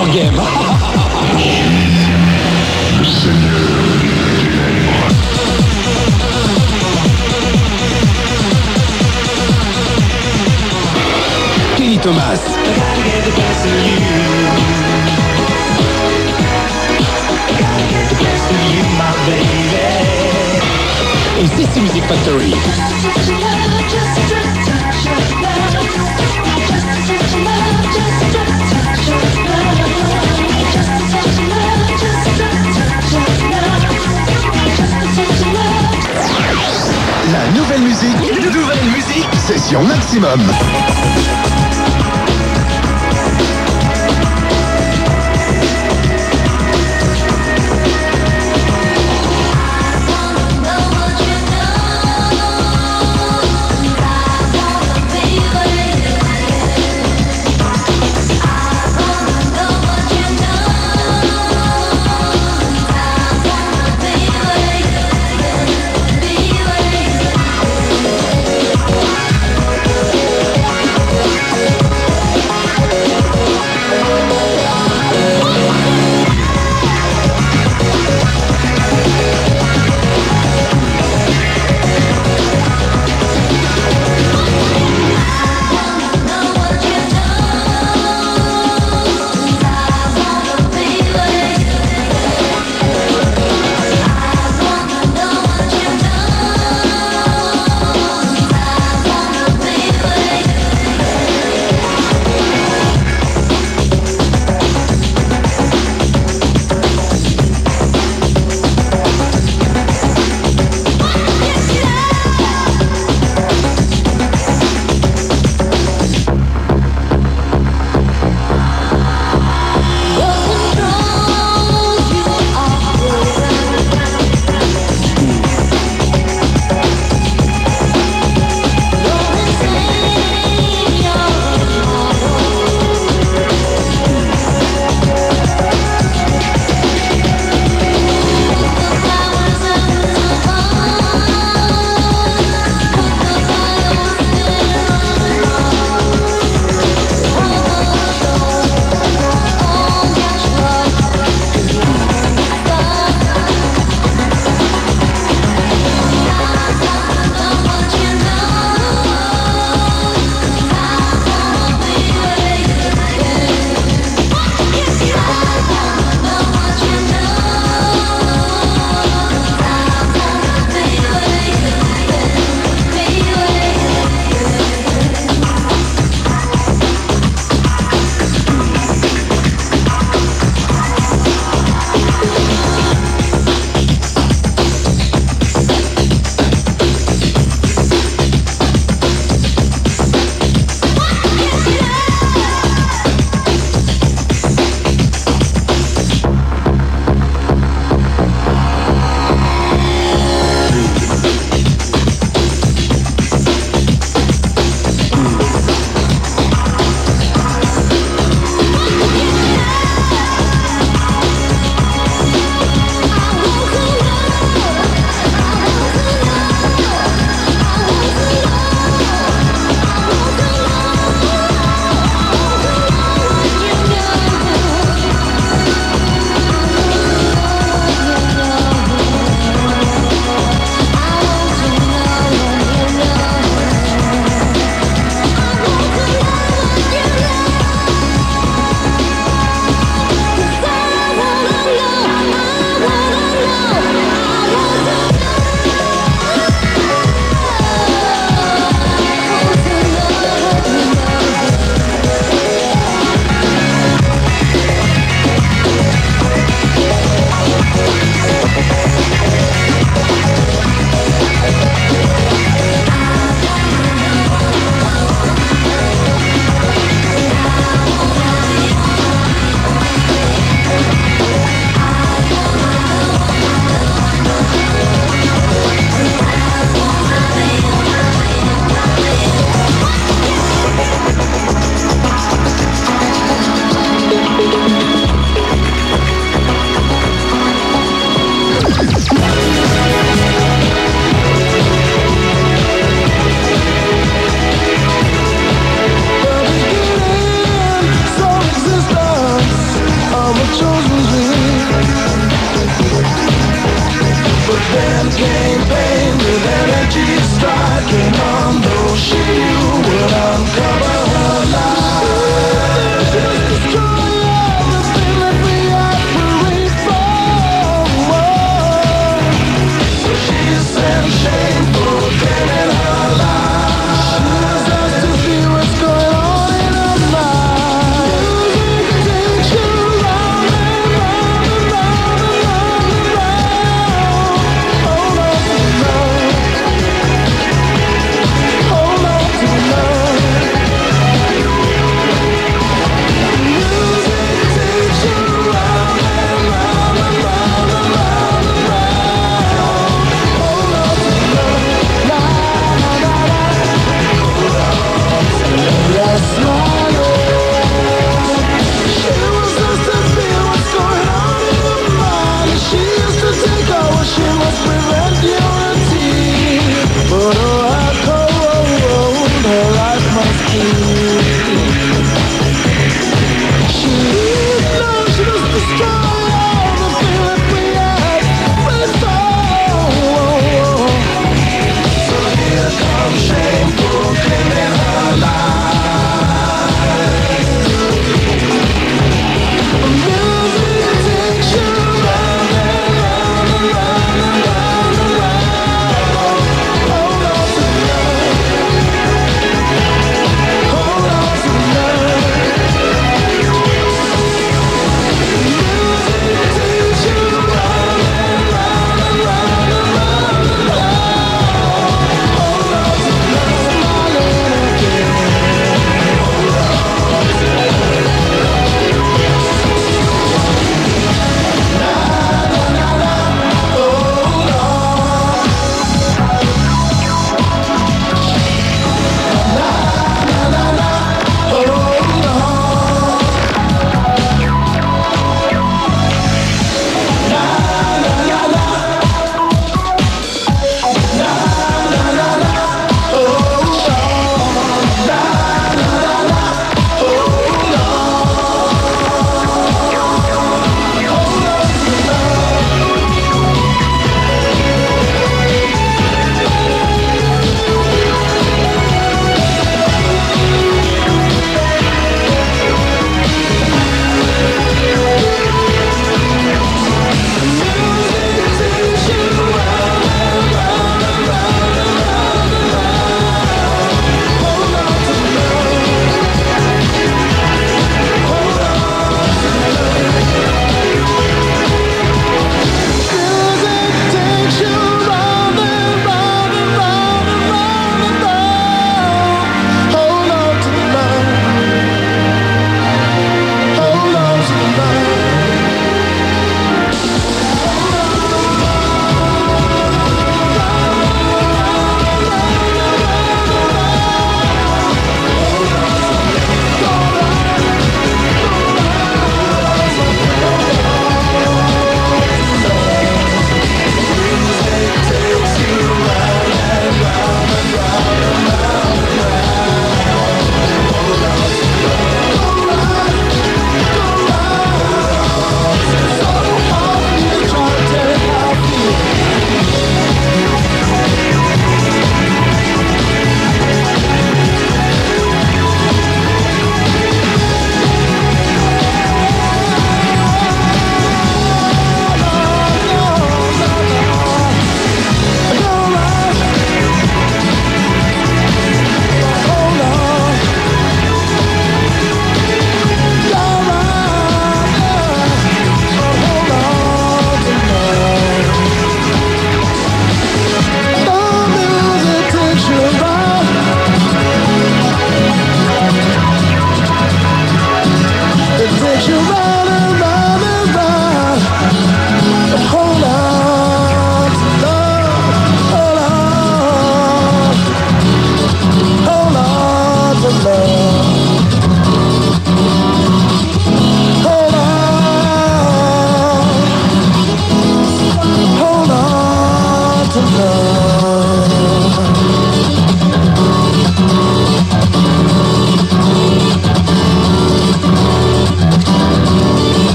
leur game. Le Seigneur des Ténèbres. Kenny Thomas. Et CC Music Factory. La nouvelle musique, c'est sur Maximum.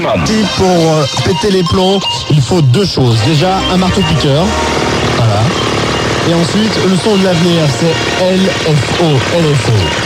maximum. Si pour péter les plombs, il faut deux choses. Déjà, un marteau-piqueur. Voilà. Et ensuite, le son de l'avenir, c'est LFO. LFO.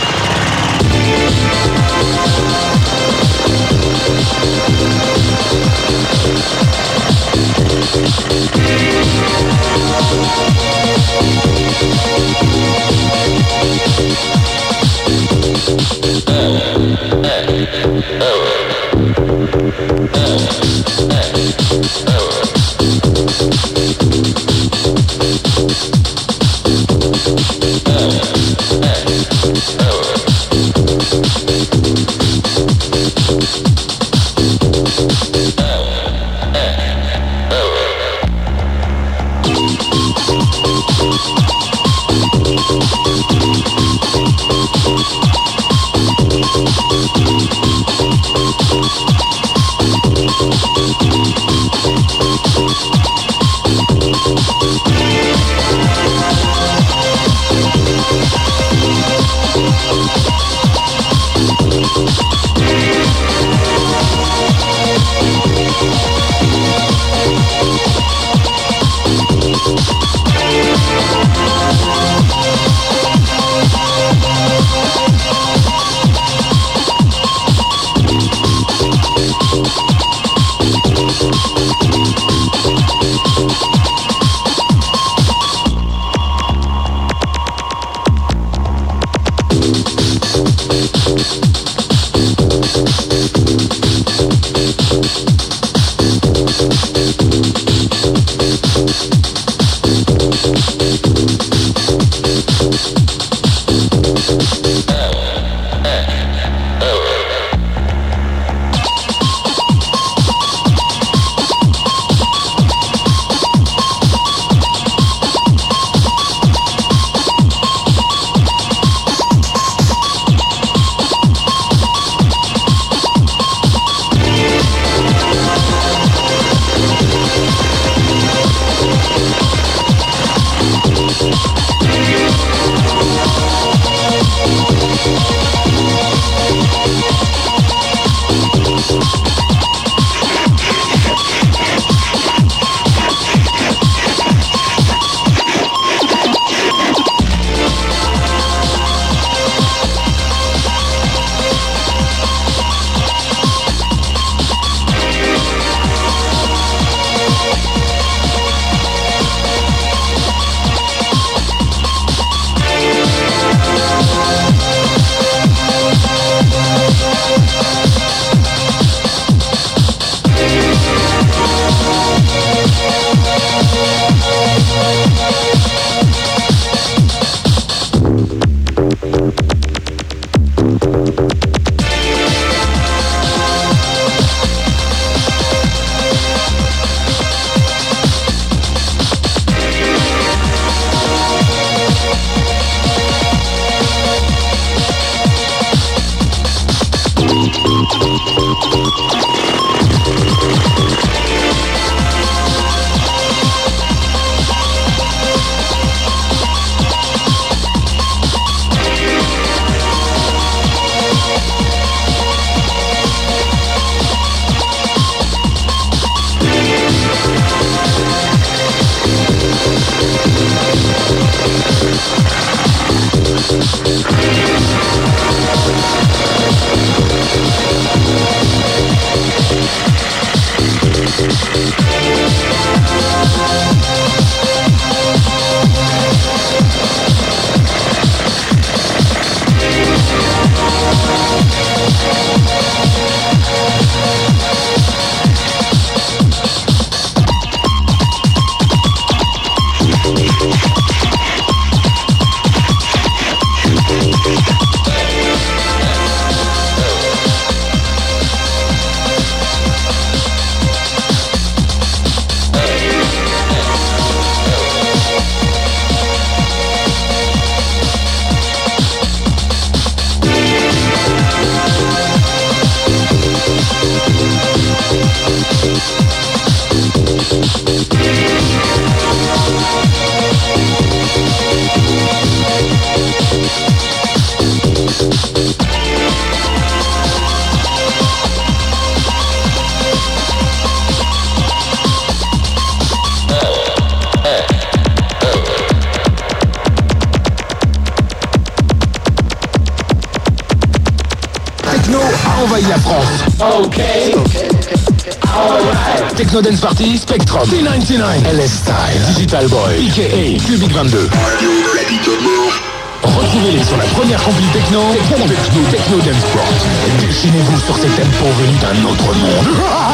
a envahi la France. Ok. Alright. Techno Dance Party, Spectrum, P99, LS Style, Digital Boy, PKA, Cubic 22. Retrouvez-les sur la première compil techno Dance Sport. Déchaînez-vous sur ces tempos venus d'un autre monde.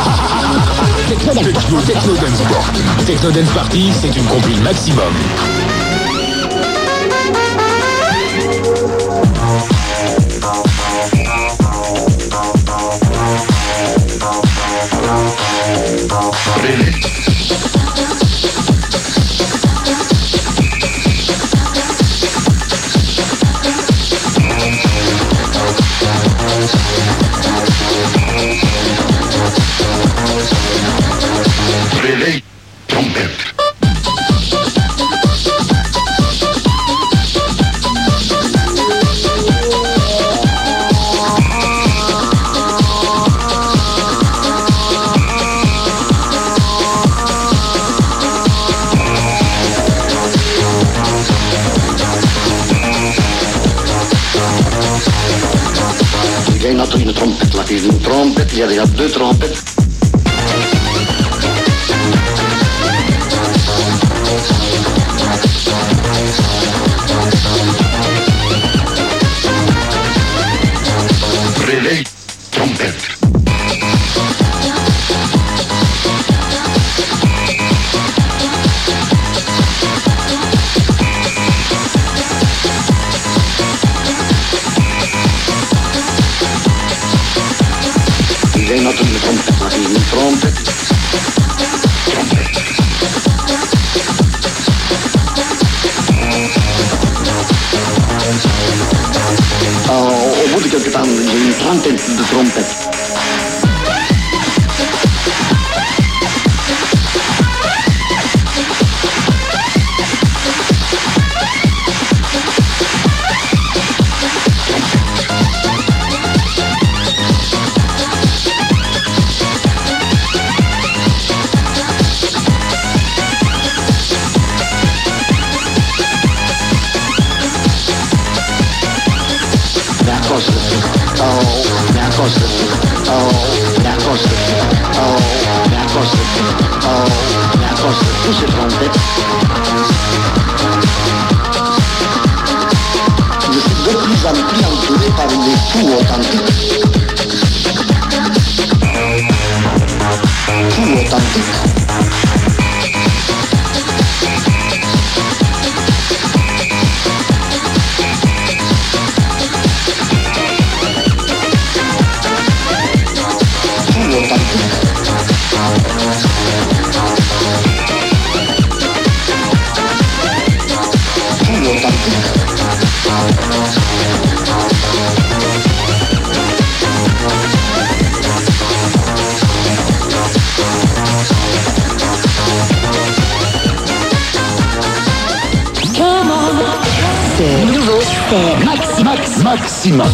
Techno Dance Sport. Techno Dance Party, c'est une compil maximum. Réveil, trompette. Il y a une trompette, là, une trompette, il y a déjà deux trompettes. Réveil, trompette. Il y a une autre trompette, là, une trompette. Au bout de quelques temps, j'ai une trentaine de trompettes. Tous ces trompettes. Je suis de plus en plus entouré par des fous authentiques. Fous authentiques. C'est nouveau, c'est Maximum.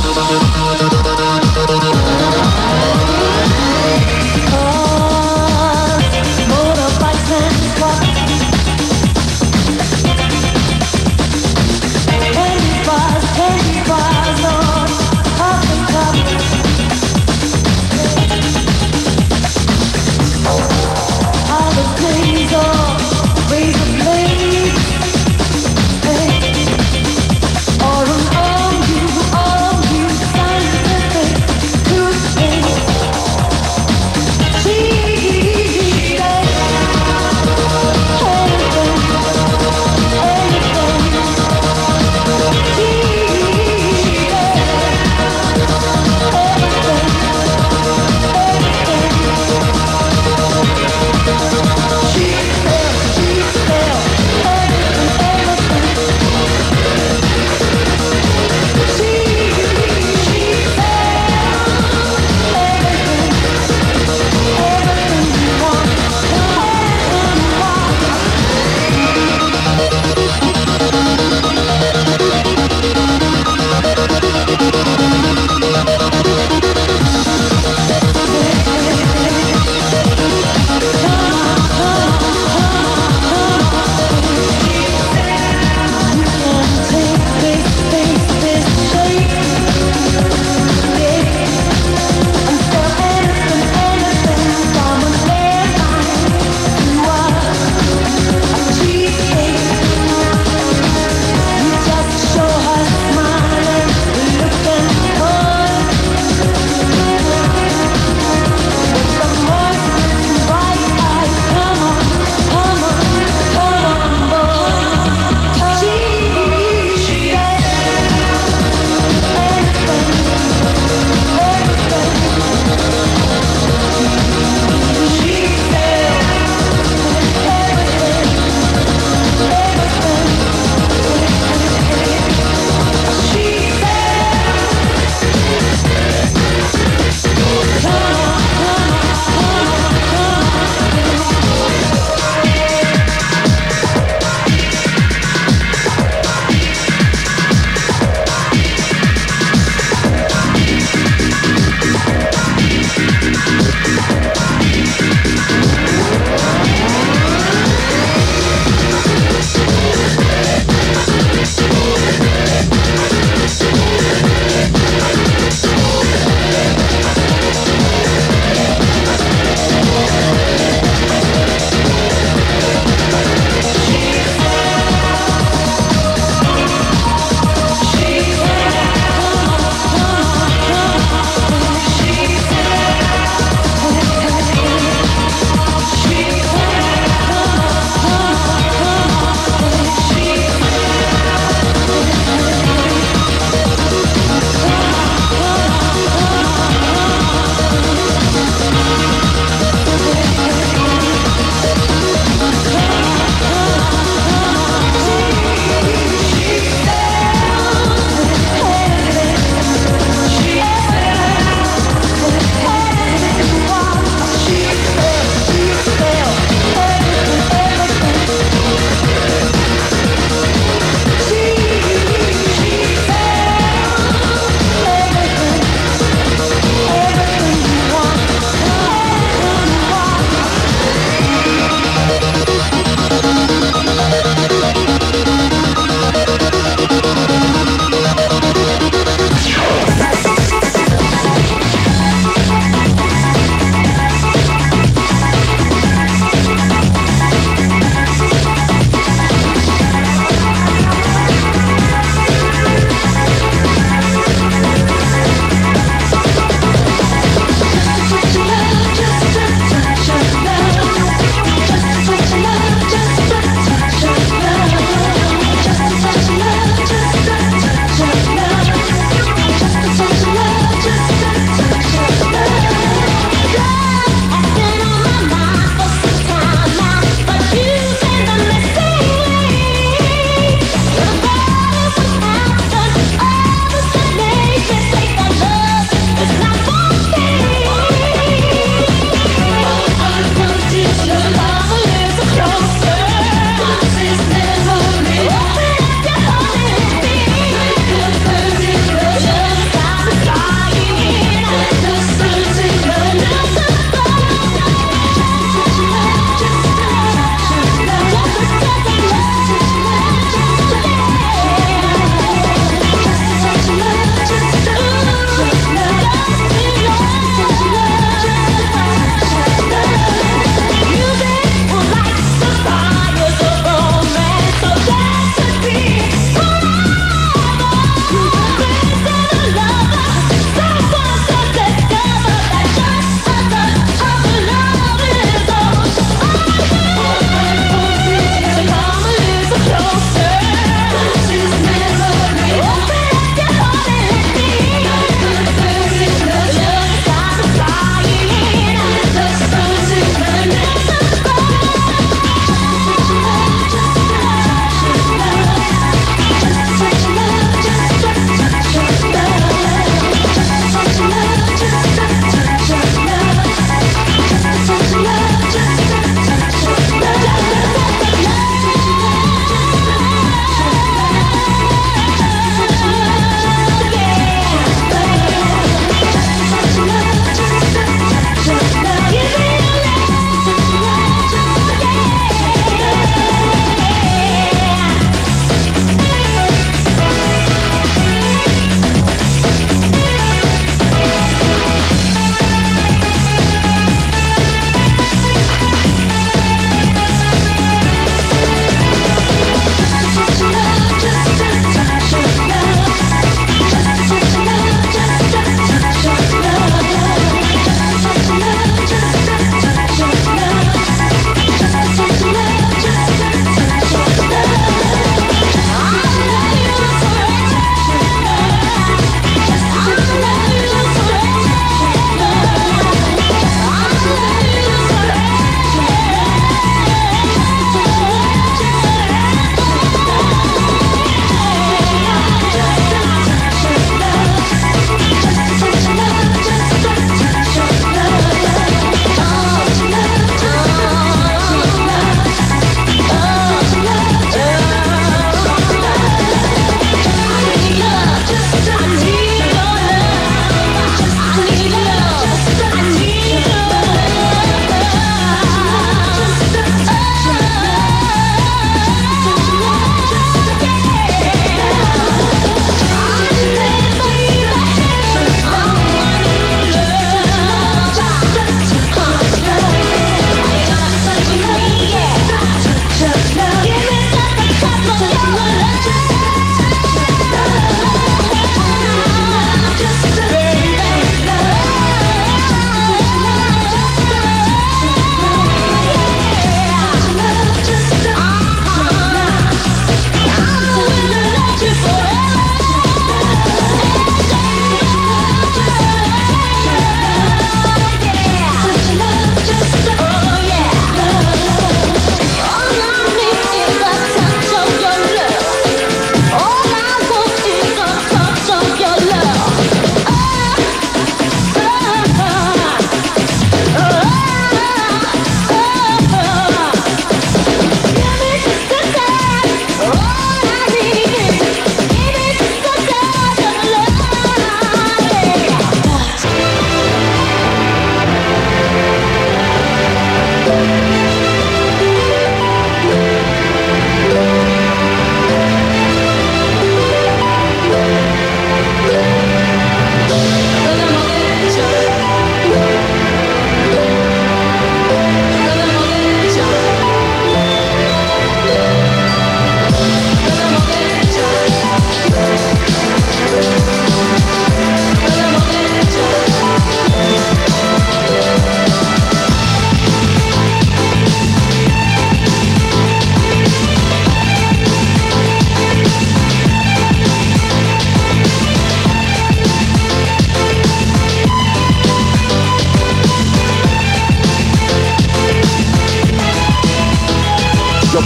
All around you, signs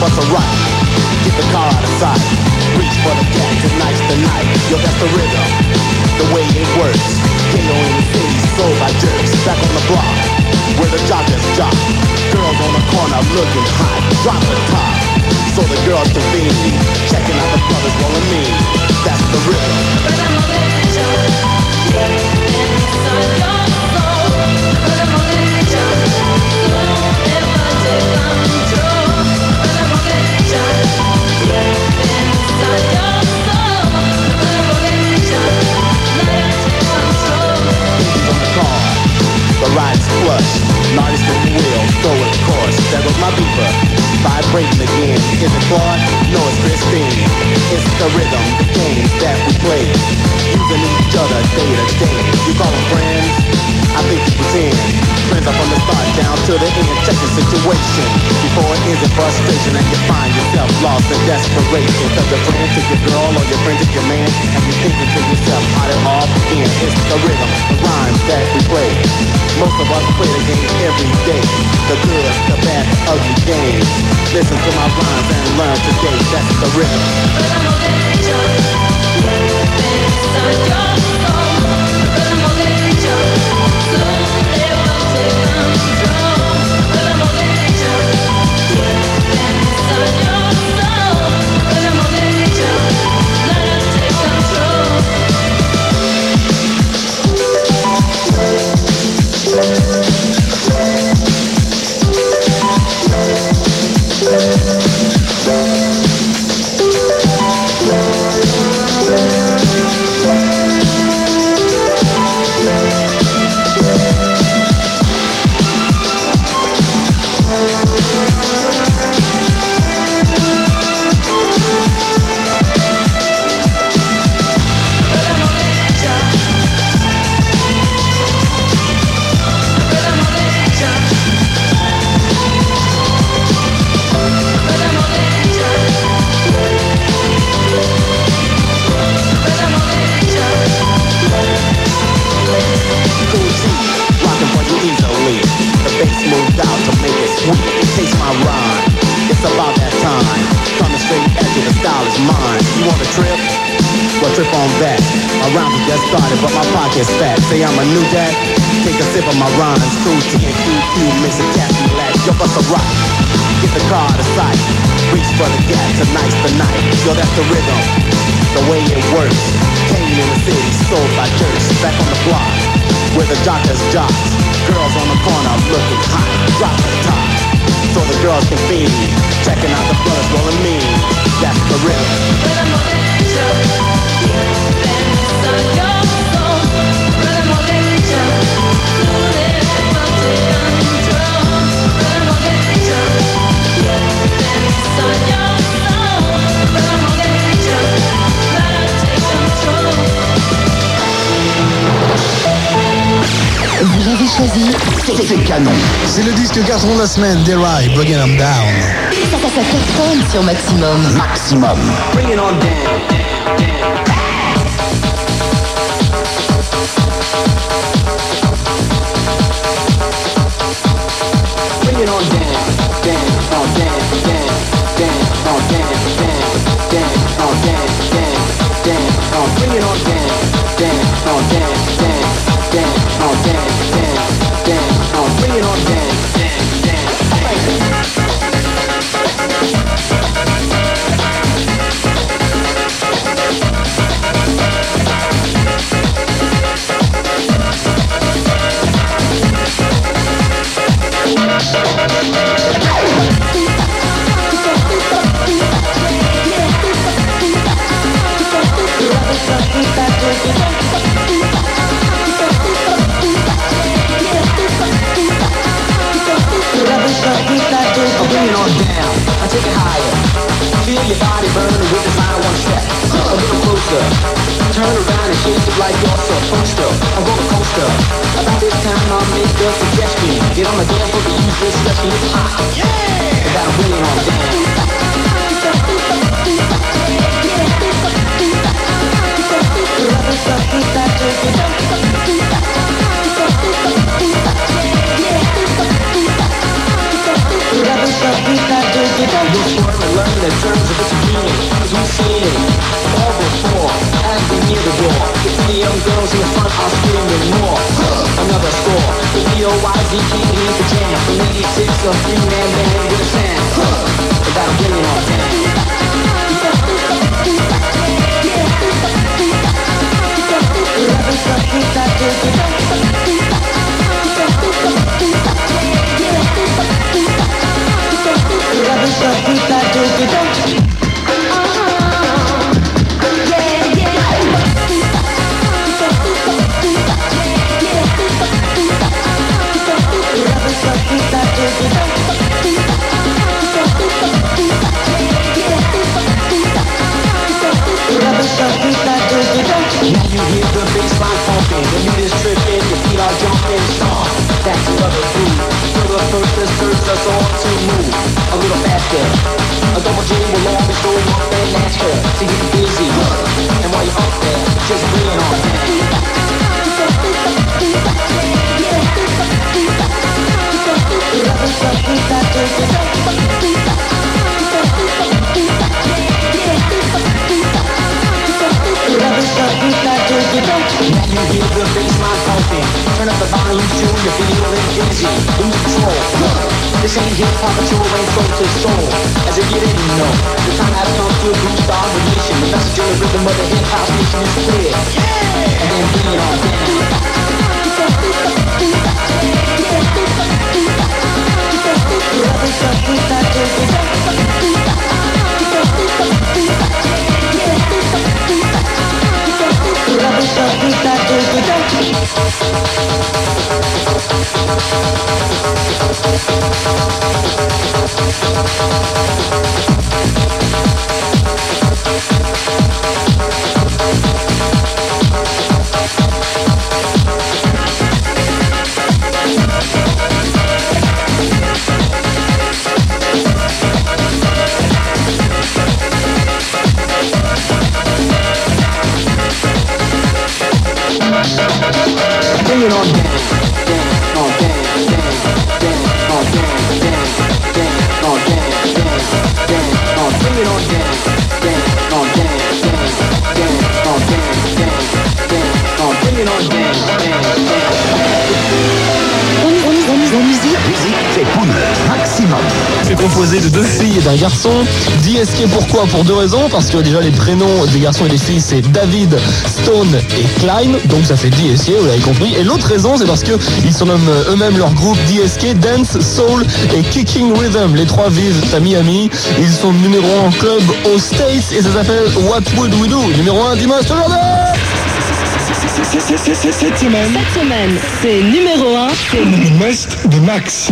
bust a right, get the car out of sight. Reach for the cat, tonight's the night. Yo, that's the rhythm, the way it works. KO in the city, sold by jerks. Back on the block, where the jockers jock. Girls on the corner looking hot, drop the top. So the girls convene me, checking out the brothers rolling me. That's the rhythm. But I'm on the jump, inside your soul. But I'm on the jump, don't ever take control. But I'm on the jump, inside your soul. But I'm on the jump, let it take control. Baby's on the car, the ride's flush. Artist in the wheel, throw it course. There goes my beeper, vibrating again. Is it Claude? No, it's Christine. It's the rhythm, the games that we play, using each other day to day. You call them friends? I think you pretend. Friends are from the start down to the end. Check the situation before it is a frustration and you find yourself lost in desperation. Cause your friend took your girl or your friend took your man, and you're thinking to yourself how it all began. It's the rhythm, the rhymes that we play. Most of us play the game every day. The good, the bad, the ugly games. Listen to my rhymes and learn today. That's the rhythm. But I'm on that jump, inside your soul. But I'm on that jump, so never take control. But I'm on that jump, inside your soul. But I'm on that jump, let us take control. Trip on that. My rhymes just started, but my pocket's fat. Say I'm a new dad. Take a sip of my rhymes. True TNQQ, mix a cat relax. Yo, bust a rock. Get the car out of sight. Reach for the gap. Tonight's the night. Yo, that's the rhythm, the way it works. Came in the city, sold by jerks. Back on the block, where the jockers jocks. Girls on the corner looking hot. Drop the top, so the girls can feed me. Checking out the brothers rolling me. That's the rhythm. But I'm on that jump. Inside your soul, but I'm on that jump, so never take control. But I'm on that jump, inside your soul, but I'm on that jump, let us take control. Vous avez choisi C'est canon. C'est le disque garçon de la semaine, Dry, Bringing 'em Down. ça cartonne sur Maximum. Maximum. Bring it on down. Bring it on down, down, on down, down, down, on down, down, down, on down, down, down, on bring it on down, down, on down, down, down, on down, down, down, on bring it on down, down, bring it on down, I take it higher. Feel your body burning with the final one step. A little closer. Turn around and shake it like you're so poster. A roller coaster. About this time I'll make a suggestion. Get on the dance floor to use this session. It's hot. Yeah! And that'll bring it on down. You'll swerve the terms of its meaning, as we've seen it all before. As we near the door, the three young girls in the front are screaming more. Another score, the B.O.Y.Z. can't leave the jam. From 86, a three-man band with a sound. That'll bring it all down. Now you hear the bassline pumping, the beat is tripping, your feet are jumping, stomp. That's another groove. Feel the purpose serves us all to move a little faster. A double J will always go up and ask her to get busy. And while you're up there, just bring it on down. Now you hear the bassline pumping. Turn up the volume tune, you're feeling dizzy. Lose control. This ain't hip-hop, but you ain't soul to soul. As if you didn't know, the time has come to a boost our ignition. The message of the rhythm of the hip-hop nation is clear. And then bring it on down. Bring it on down, down, on down, down, down, on down, down, down, on down, down, down, on bring it on down, down, on down, down, down, on down, down, down, on bring it on down, down, down. La musique, c'est Poudre Maximum. C'est composé de deux filles et d'un garçon. DSK pourquoi? Pour deux raisons. Parce que déjà les prénoms des garçons et des filles c'est David, Stone et Klein. Donc ça fait DSK, vous l'avez compris. Et l'autre raison c'est parce que ils surnomment eux-mêmes leur groupe DSK, Dance, Soul et Kicking Rhythm. Les trois vivent à Miami. Ils sont numéro 1 en club aux States et ça s'appelle What Would We Do? Numéro 1 dimanche aujourd'hui. Cette semaine, c'est numéro 1. C'est Le Must de Max.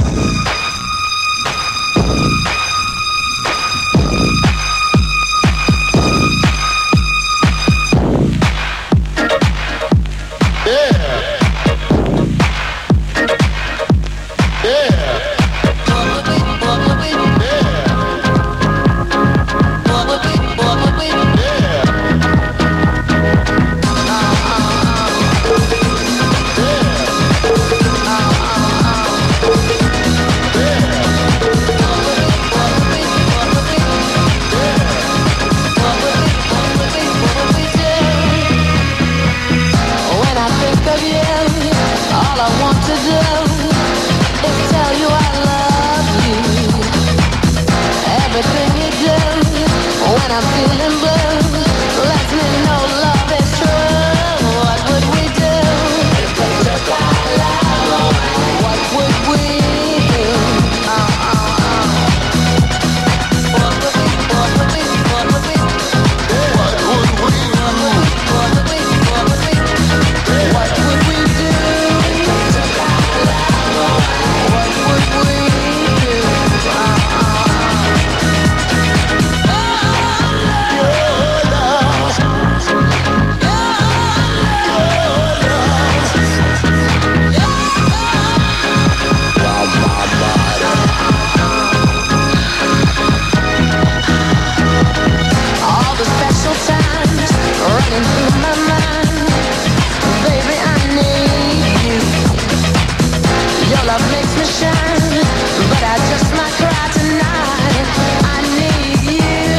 shine, but I just might cry tonight. I need you.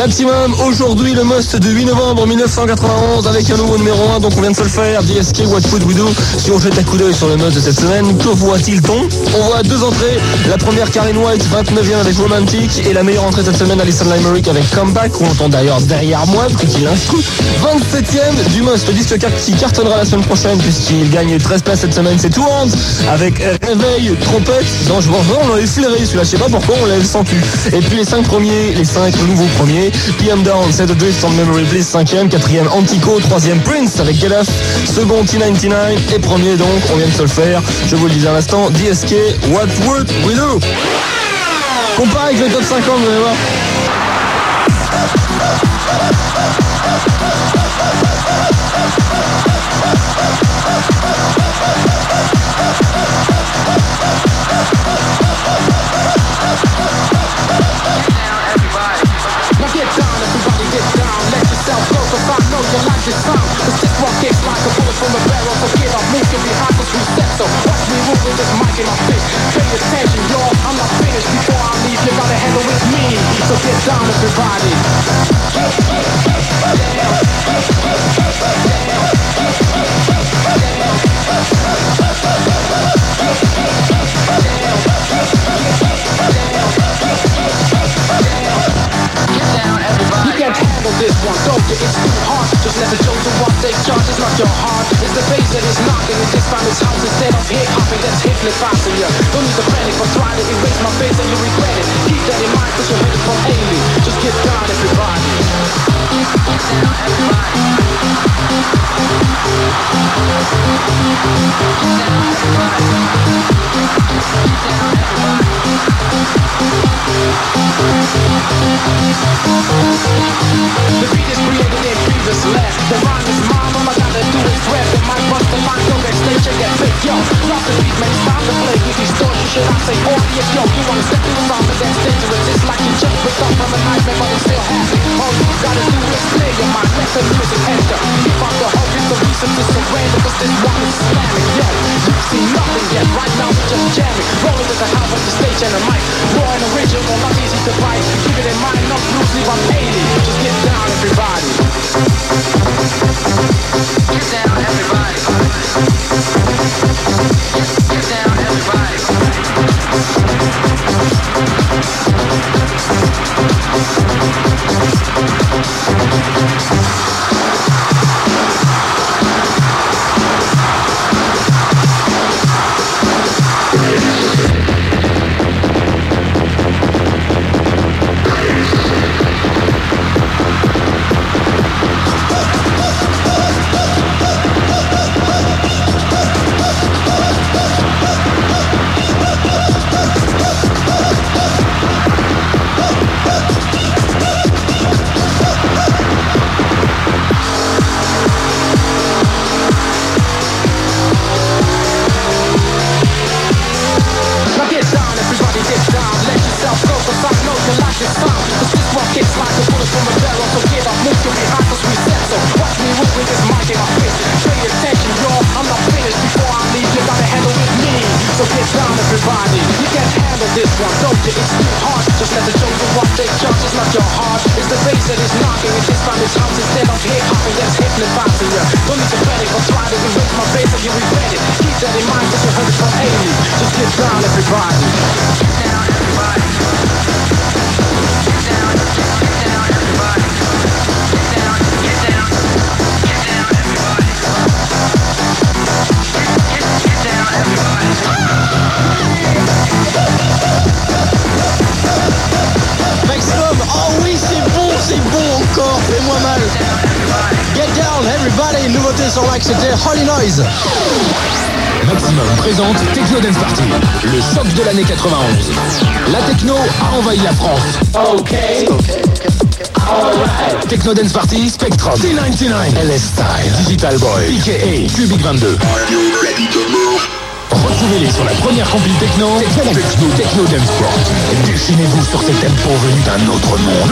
Maximum, aujourd'hui le must du 8 novembre 1991 avec un nouveau numéro 1, donc on vient de se le faire, DSK, What Would We Do. Si on jette un coup d'œil sur le must de cette semaine, que voit-il-t-on? On voit deux entrées, la première Karen White, 29e avec Romantic, et la meilleure entrée cette semaine, Alison Limerick avec Comeback, qu'on entend d'ailleurs derrière moi, parce qu'il l'inscrit. 27e du must, le disque qui cartonnera la semaine prochaine, puisqu'il gagne 13 places cette semaine, c'est Two Hands, avec Réveil, Trompette. Non, je vois, on l'avait flairé celui-là, je sais pas pourquoi, on l'avait senti. Et puis les 5 premiers, les 5 nouveaux premiers, PM Down, Set Adrift on Memory Bliss, 5e, 4e Antico, 3e Prince avec Get Off, second T99 et premier donc, on vient de se le faire, je vous le disais à l'instant, DSK, What Would We Do? Comparé avec le top 50, vous allez voir. So get down, everybody. You can't handle this one, don't you? It's too hard. Just let the Joker walk, take charge. It's not your heart. It's the bass that is knocking. It takes time, its house instead of hip hopping. That's hypnotizing you. Don't need to panic, but try to erase my face and you regret it. Keep that in mind, cause you're headed for Haley. Just get down, everybody. Get down, everybody. Get down, everybody. Get down, everybody. The beat is created in previous left. The rhyme is mine, all I gotta do is rap. The mic bust the line, go backstage and get fit. Yo, drop the beat, man, it's time to play with distortion. Should I say audience? Yo, you wanna step to the rhyme, but that's dangerous. It's like you just wake up from a nightmare, but it's still happening. All you gotta do is play your mind, let the music enter. Keep on the hope, it's the reason to surrender, cause this one is slamming. Yo, you see nothing yet, right now we're just jamming. Rolling with the house on the stage and the mic. Raw and original, not easy to fight. Keep it in mind, not loosely, I'm 80. Just get down, everybody. Get down, everybody. Get down, everybody. C'était Holy Noise. Maximum présente Techno Dance Party, le choc de l'année 91. La techno a envahi la France. Ok. Alright. Techno Dance Party, Spectrum, T99, LS Style, Digital Boy, PKA, Cubic 22. Retrouvez-les sur la première compil techno Dance Party. Déchaînez-vous sur ces tempos venus d'un autre monde.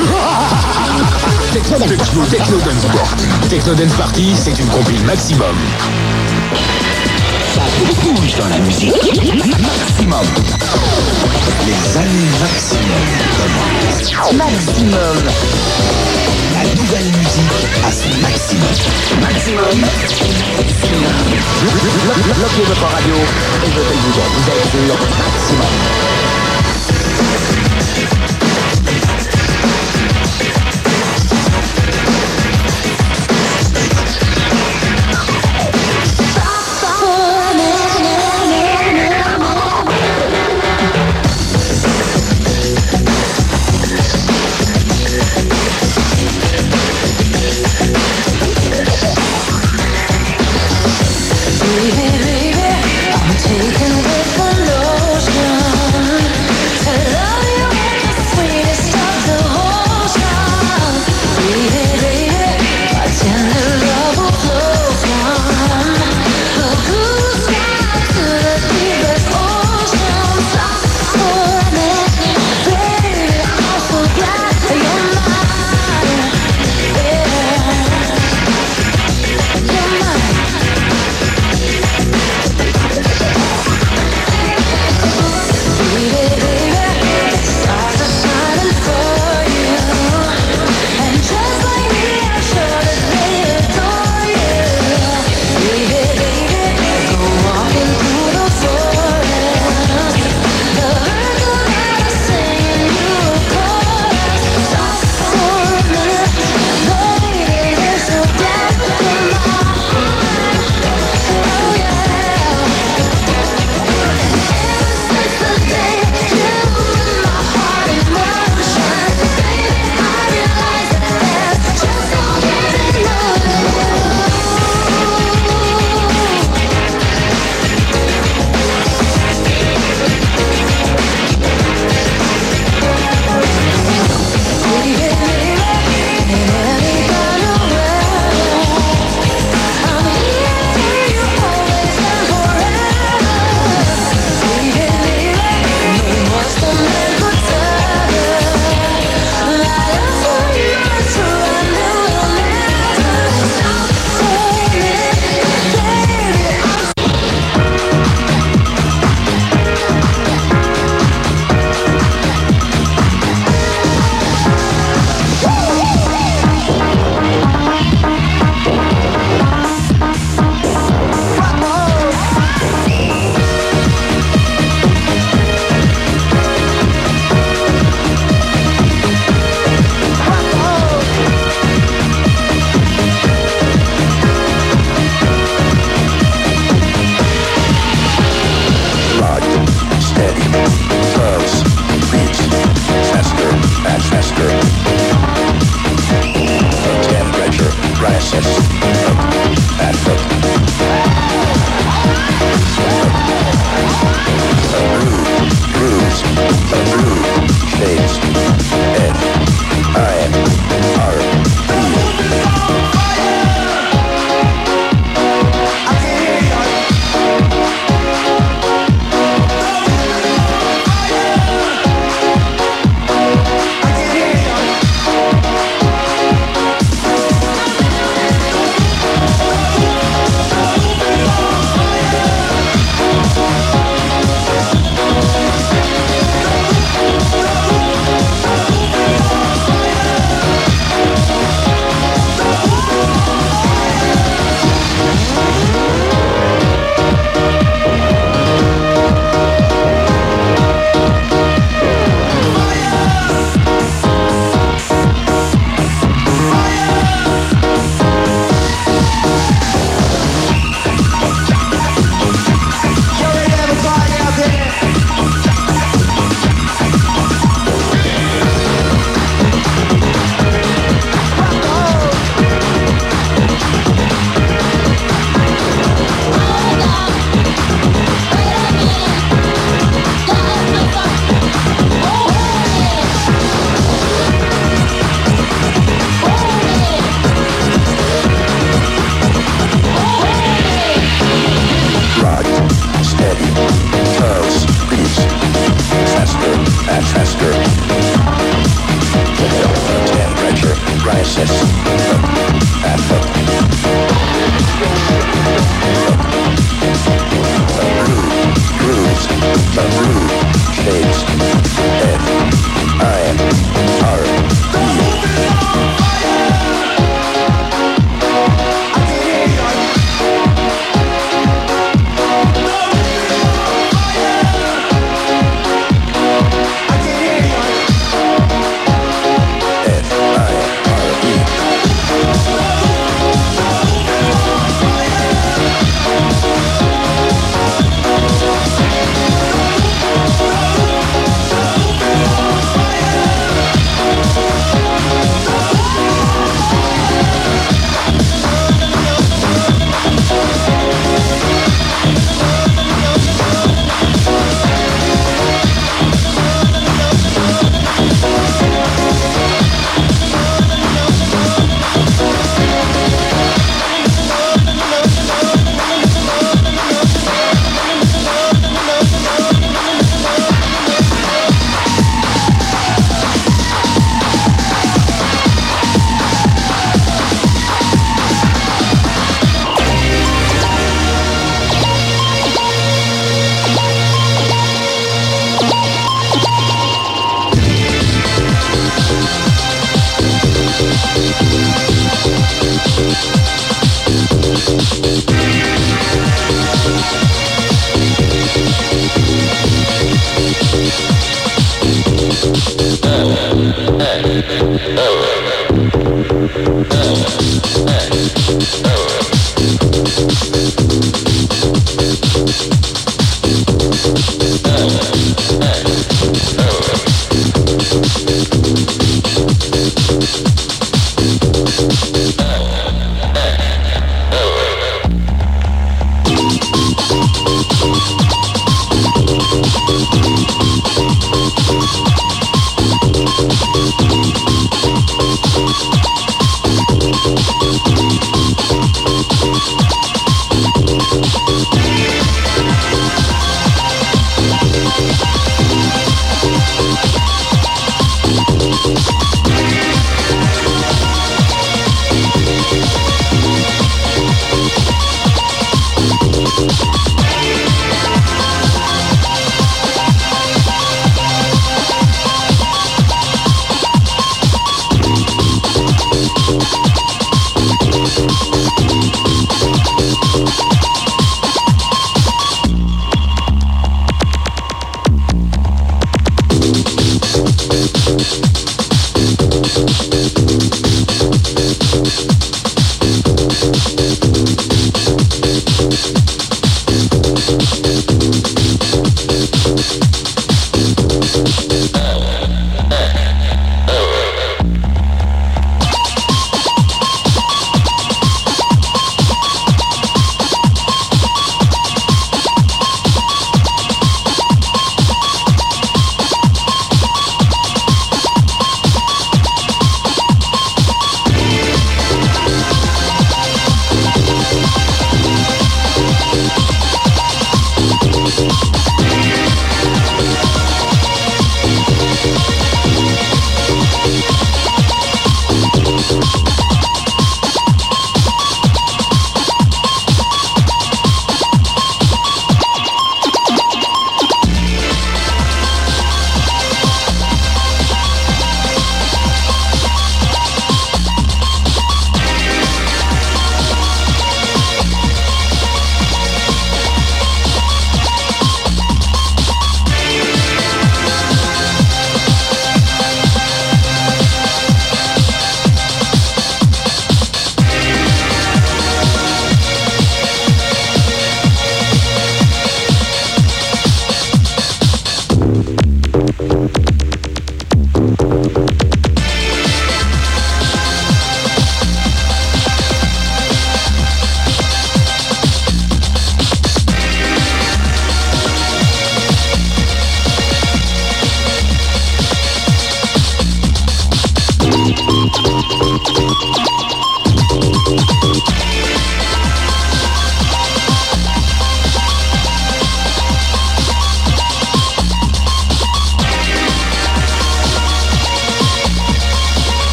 Techno Dance Party. Techno Dance Party, c'est une compil maximum. Bouge dans la musique. Maximum. Les années maximum commencent. Maximum. La nouvelle musique à son maximum. Maximum. Bloquez votre radio et je vais vous dire, vous êtes sur Maximum. Taken with the notion to love you.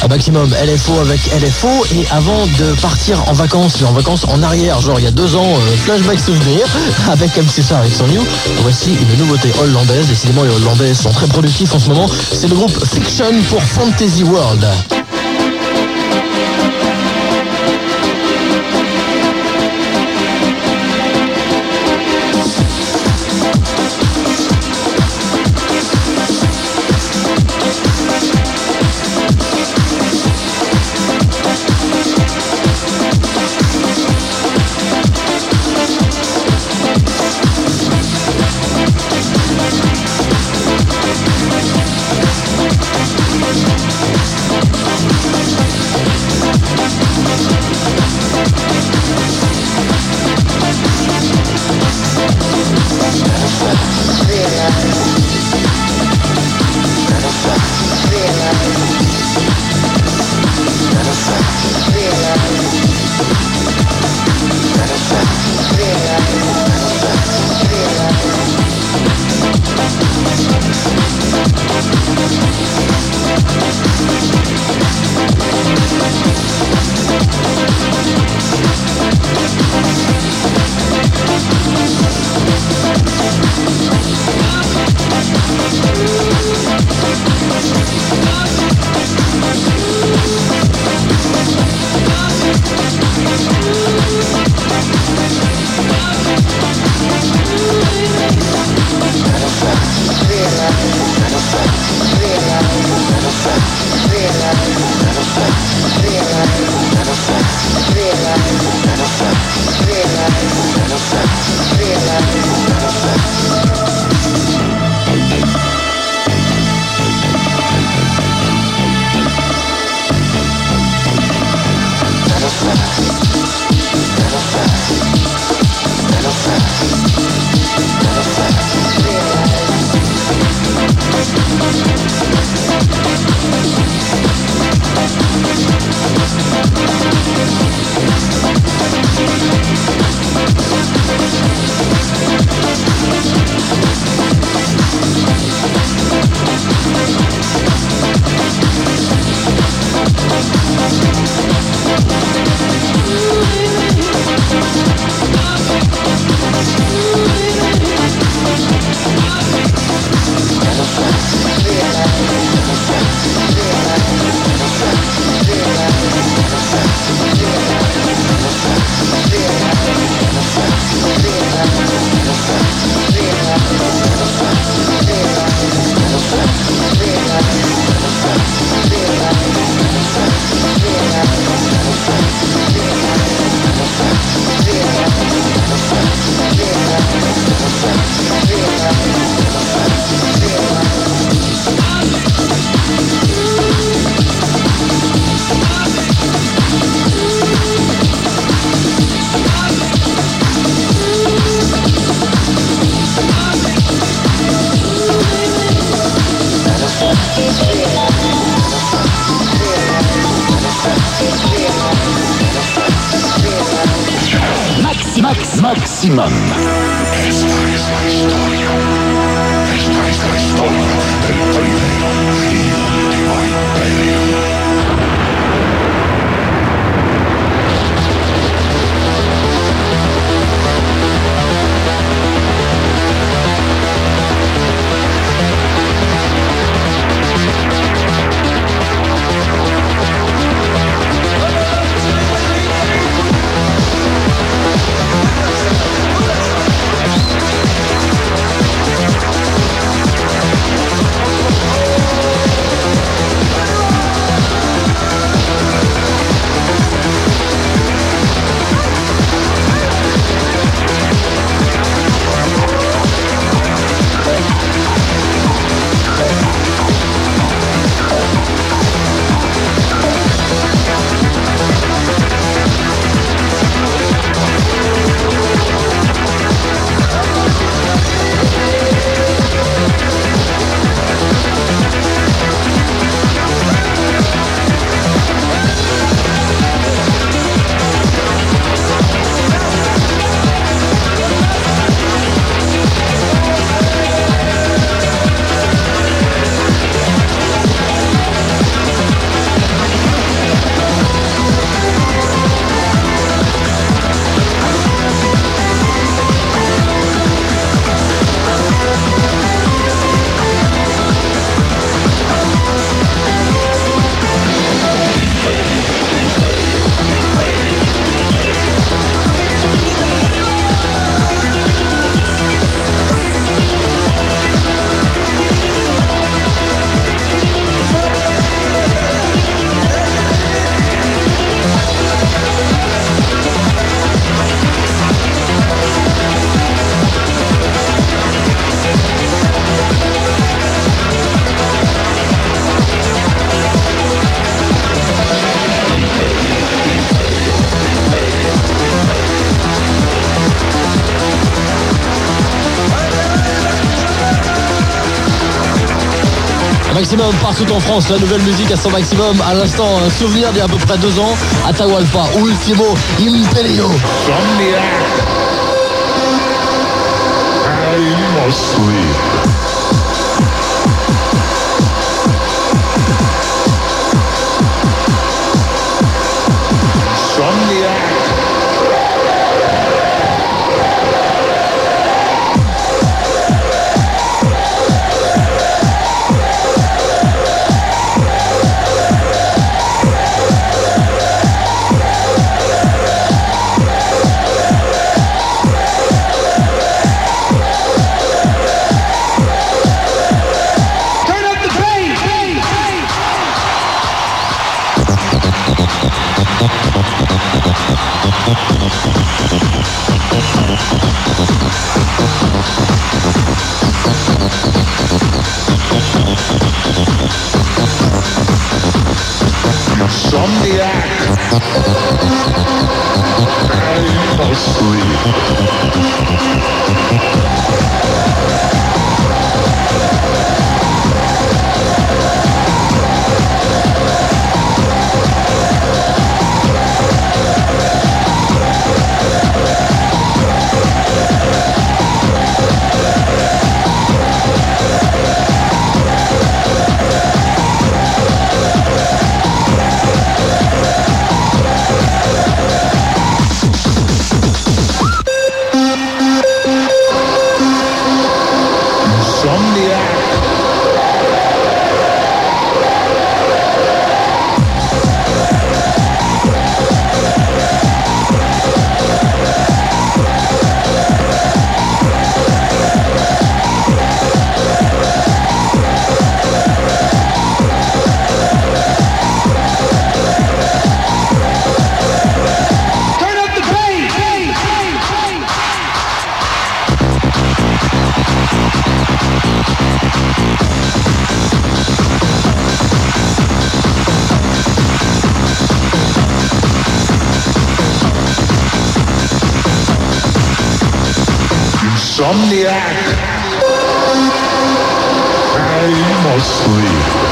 Maximum LFO avec LFO. Et avant de partir en vacances en arrière, genre il y a 2 ans, flashback souvenir, avec MC Sar avec son New, voici une nouveauté hollandaise. Décidément, les Hollandais sont très productifs en ce moment. C'est le groupe Fiction pour Fantasy World. Maximum. Maximum partout en France, la nouvelle musique à son maximum. À l'instant, un souvenir d'il y a à peu près 2 ans, Atahualpa, Ultimo Imperio. I must sleep. Insomniac. I must sleep.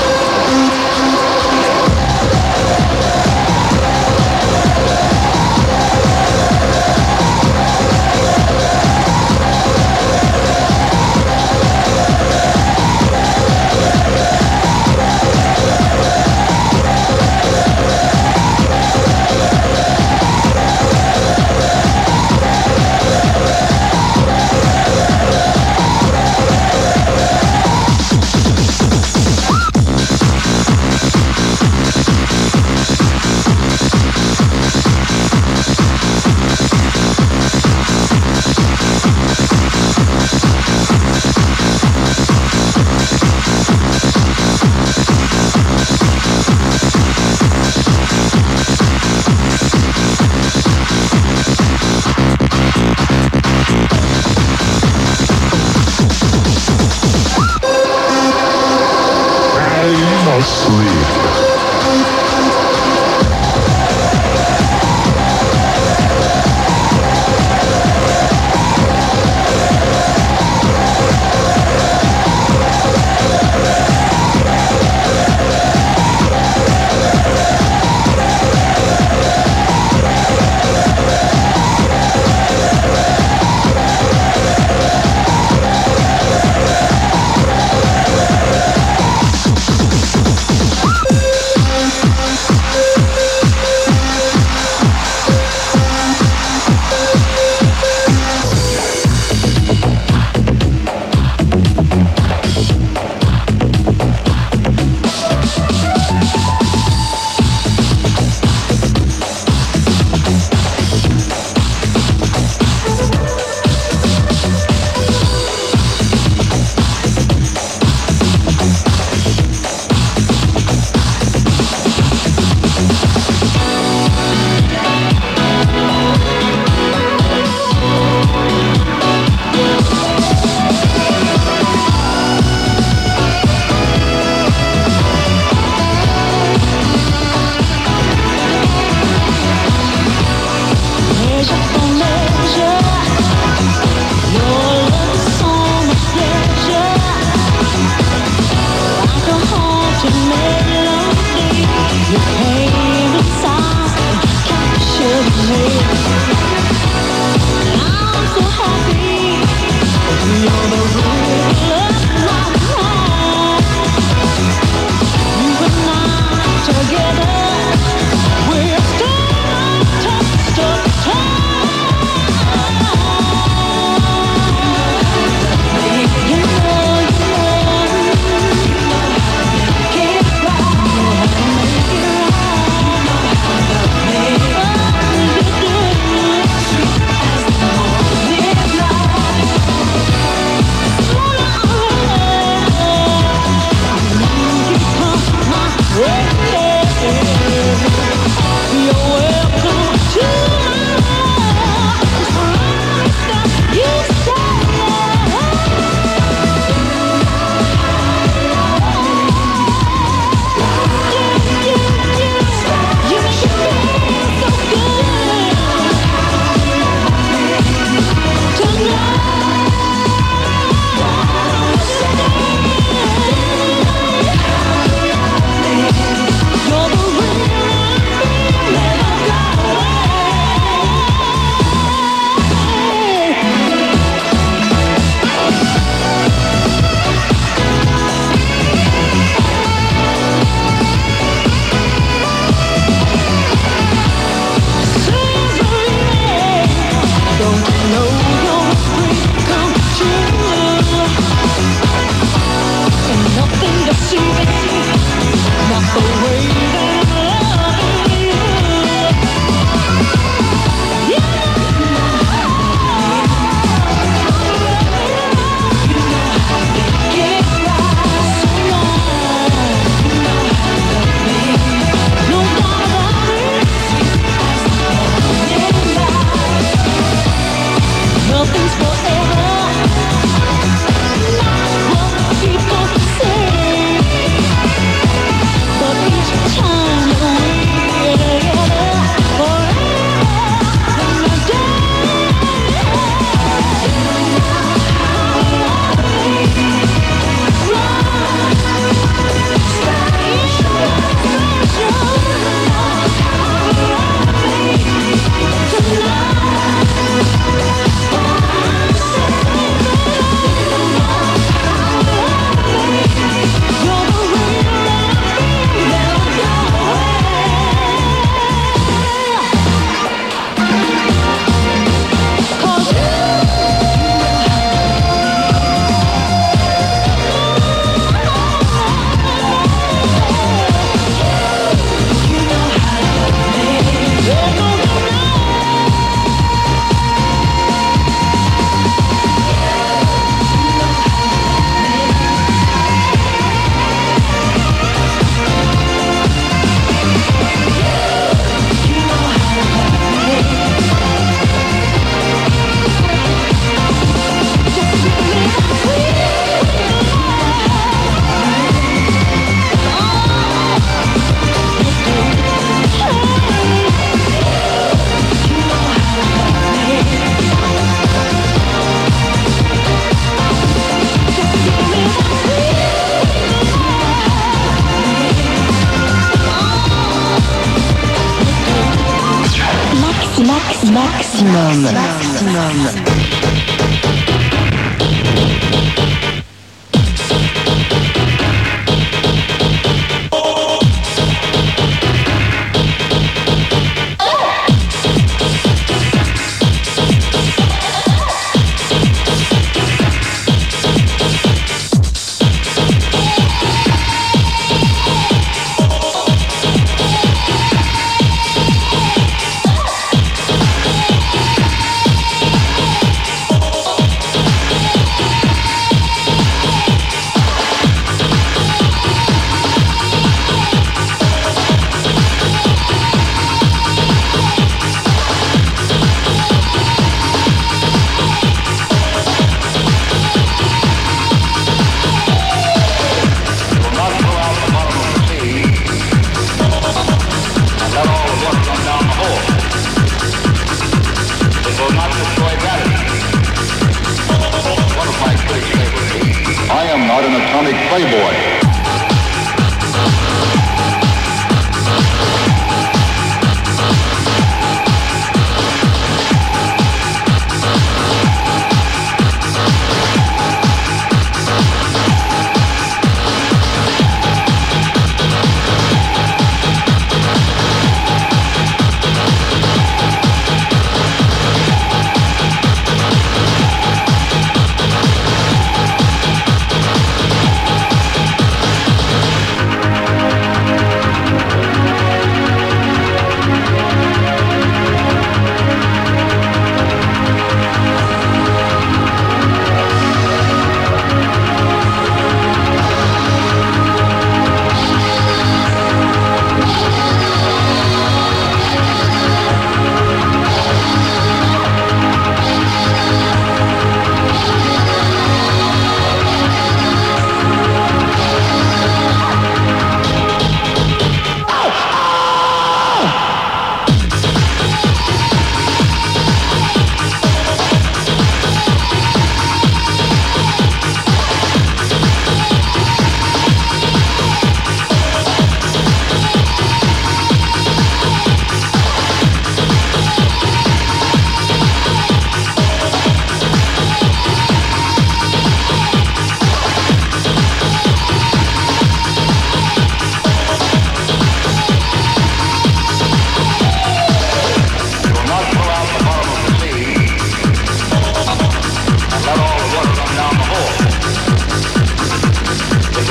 Maximum.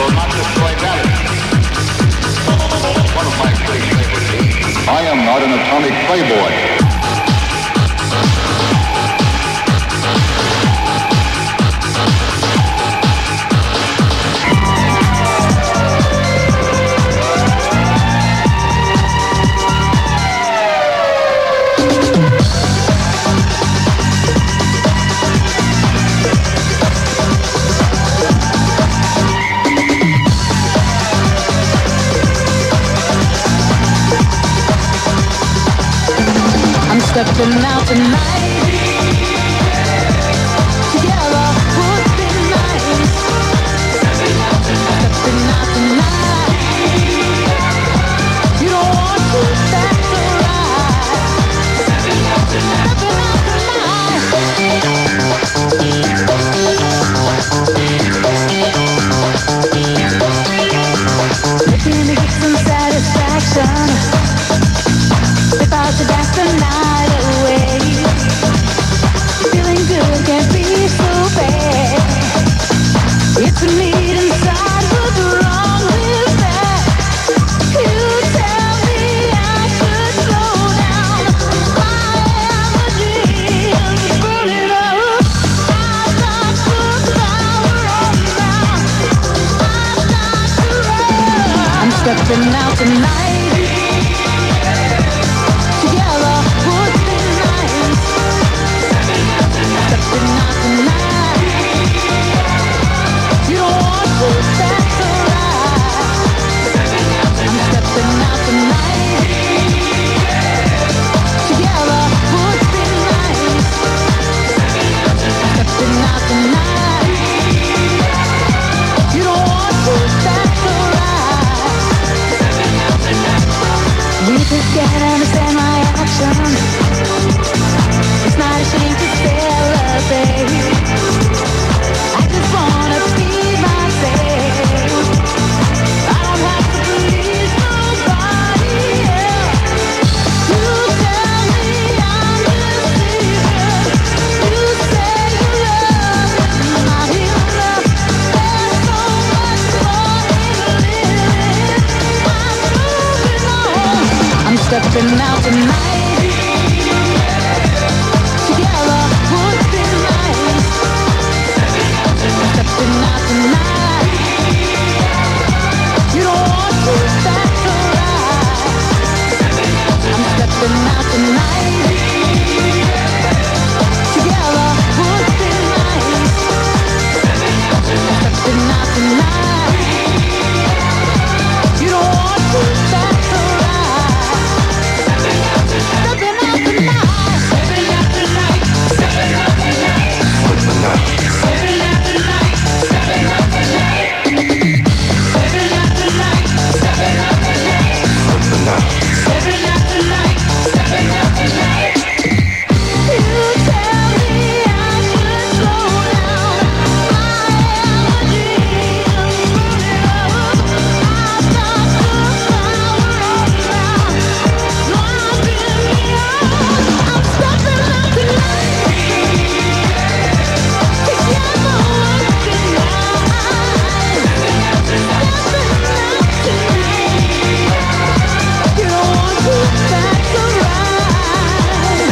will not destroy gravity. One of my predictions would be, I am not an atomic playboy. Stepping out tonight, together would be nice. Stepping out tonight, you don't want to, that's alright. Stepping out tonight. Looking to get some satisfaction. If I should dance the night away, feeling good can't be so bad. It's a need inside, what's wrong with that? You tell me I should slow down. My energy is burning up. I've got the power on now. I've got to run. I'm stepping out tonight. Can't understand my action. It's not a shame to celebrate. I just wanna be myself. I don't have to please nobody else. You tell me I'm deceiving. You say you love me, not enough. There's so much more in living. I'm moving on. I'm stepping out tonight. Together would be nice. Stepping out tonight. You don't want to, that's alright. I'm stepping out tonight. Together would be nice. Stepping out tonight. You don't want to, that's alright. Stepping out tonight. Stepping out tonight. Stepping out tonight. Stepping out tonight. Stepping out tonight. Stepping out tonight. Stepping out tonight. Stepping out tonight. Stepping out tonight. Stepping out tonight. You tell me I should slow down. My energy is running out. I've got the power on now. Driving me out. I'm stepping out tonight. Together would be nice. Stepping out tonight. You don't want to, that's alright.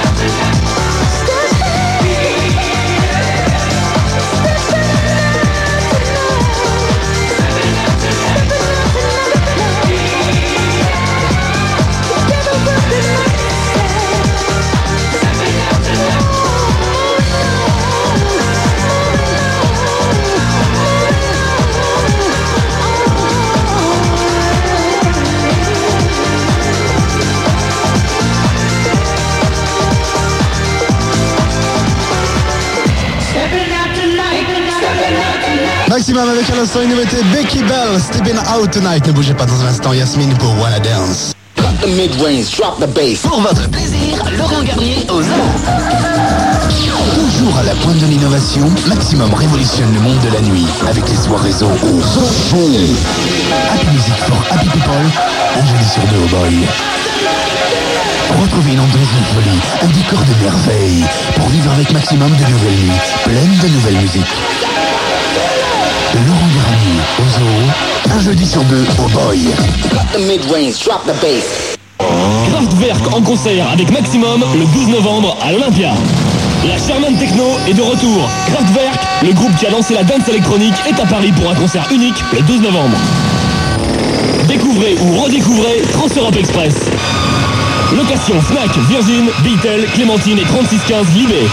Maximum avec à l'instant une nouveauté, Becky Bell, Stepping Out Tonight. Ne bougez pas dans un instant, Yasmine pour Wanna Dance. Cut the mid-range, drop the bass. Pour votre plaisir, Laurent Garnier aux Toujours à la pointe de l'innovation, Maximum révolutionne le monde de la nuit avec les soirées au son. Happy Music for Happy People, un jeudi sur deux au boy. Retrouvez une ambiance de folie, un décor de merveille pour vivre avec Maximum de nouvelles nuits, pleines de nouvelles musiques. de Laurent Garnier au Zoo, un jeudi sur deux au Boy. Cut the mid-range, drop the bass. Kraftwerk en concert avec Maximum le 12 novembre à l'Olympia. La Sherman Techno est de retour. Kraftwerk, le groupe qui a lancé la dance électronique, est à Paris pour un concert unique le 12 novembre. Découvrez ou redécouvrez Trans-Europe Express. Location Fnac, Virgin, Beatle, Clémentine et 3615 Libé.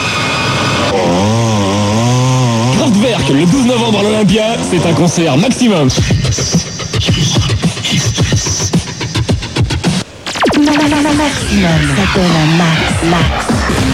Kraftwerk le 12 novembre à l'Olympia, c'est un concert Maximum. Maximum. Ça donne un max.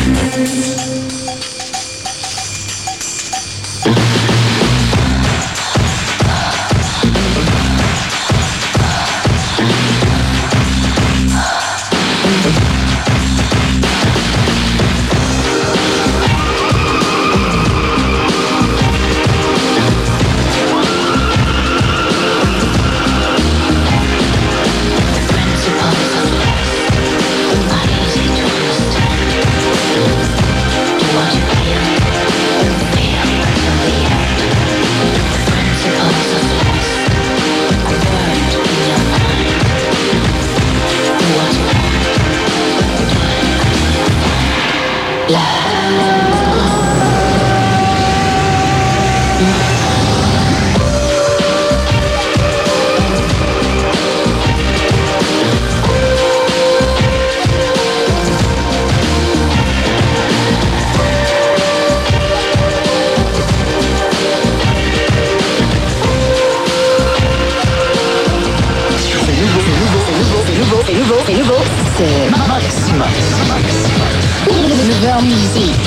C'est Maximum. Nouvelle musique.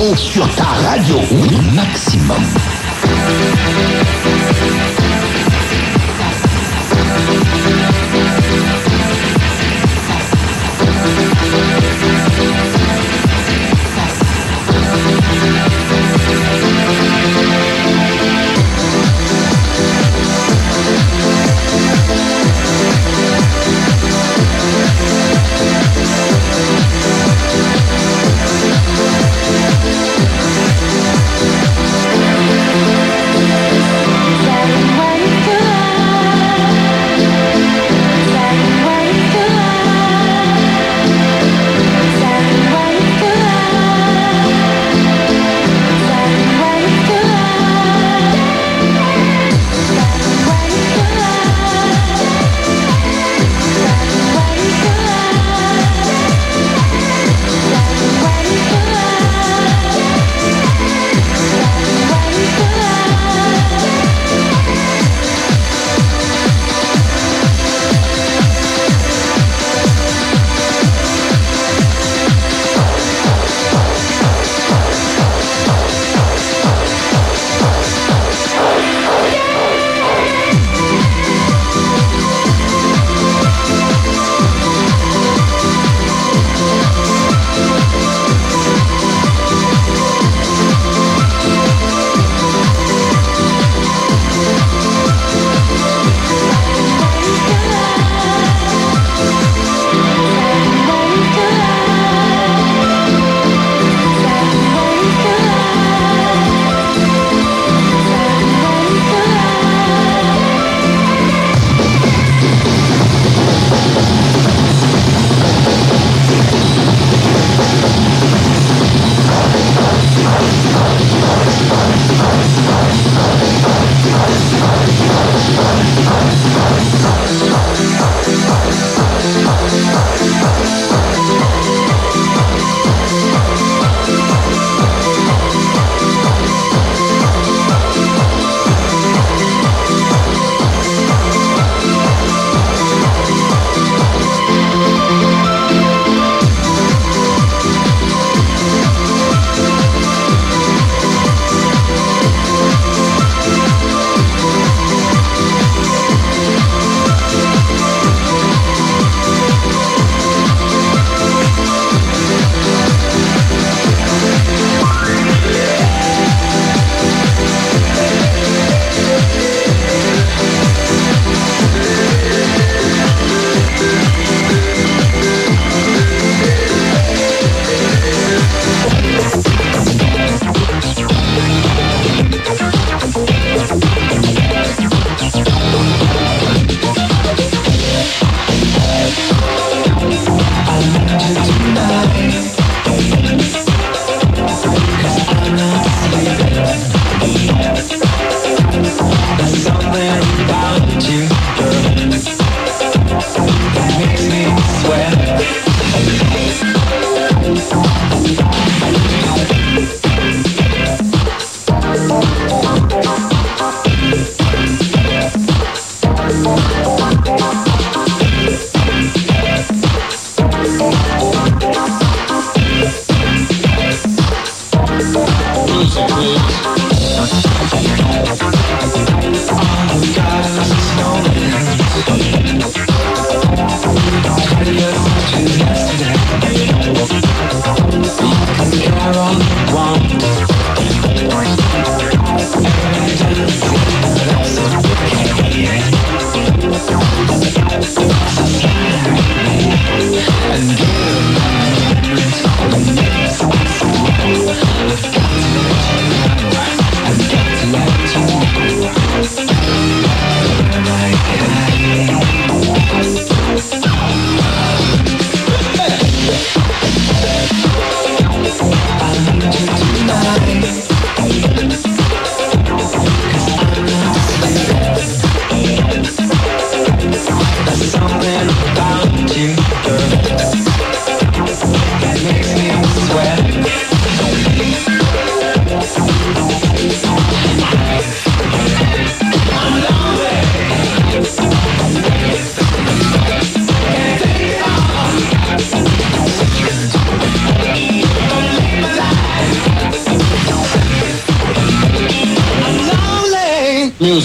Réseau sur ta radio. Oui, maximum. Saturday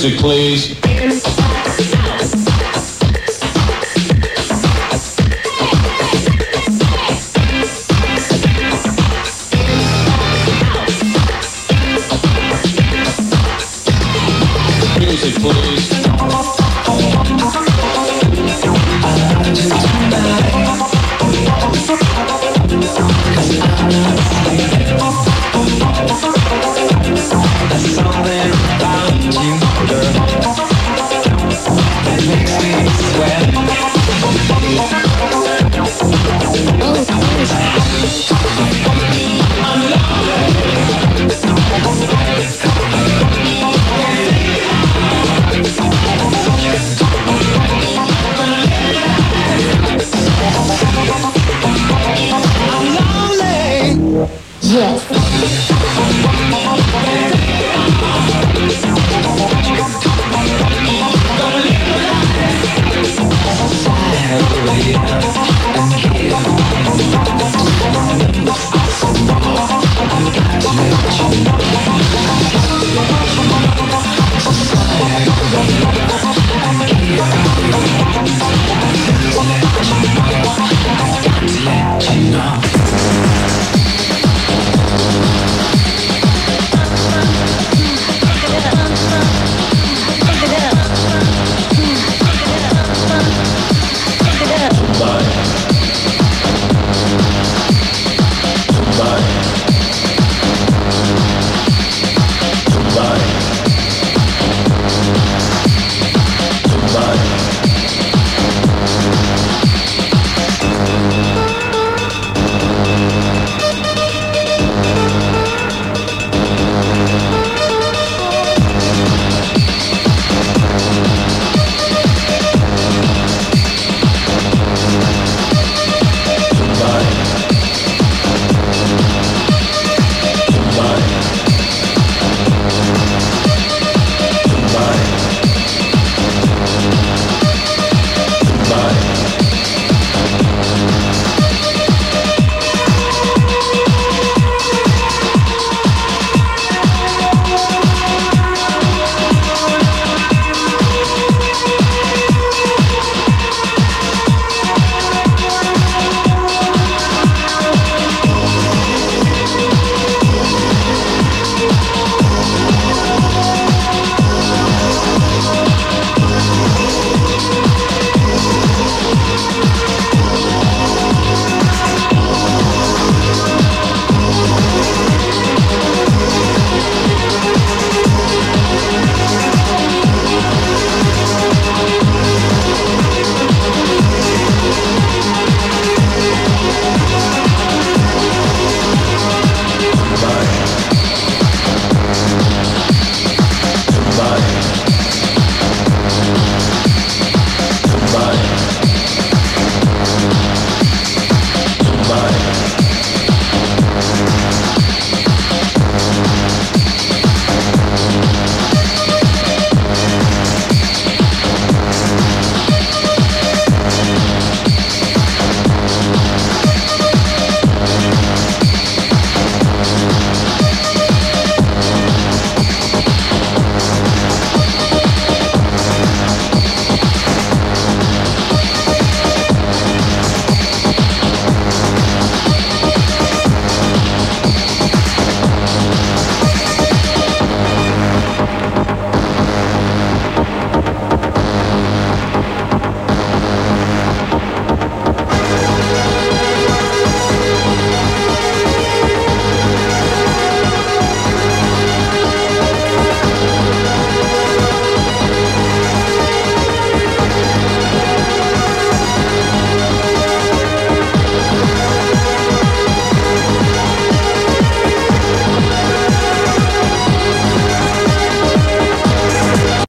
music, please.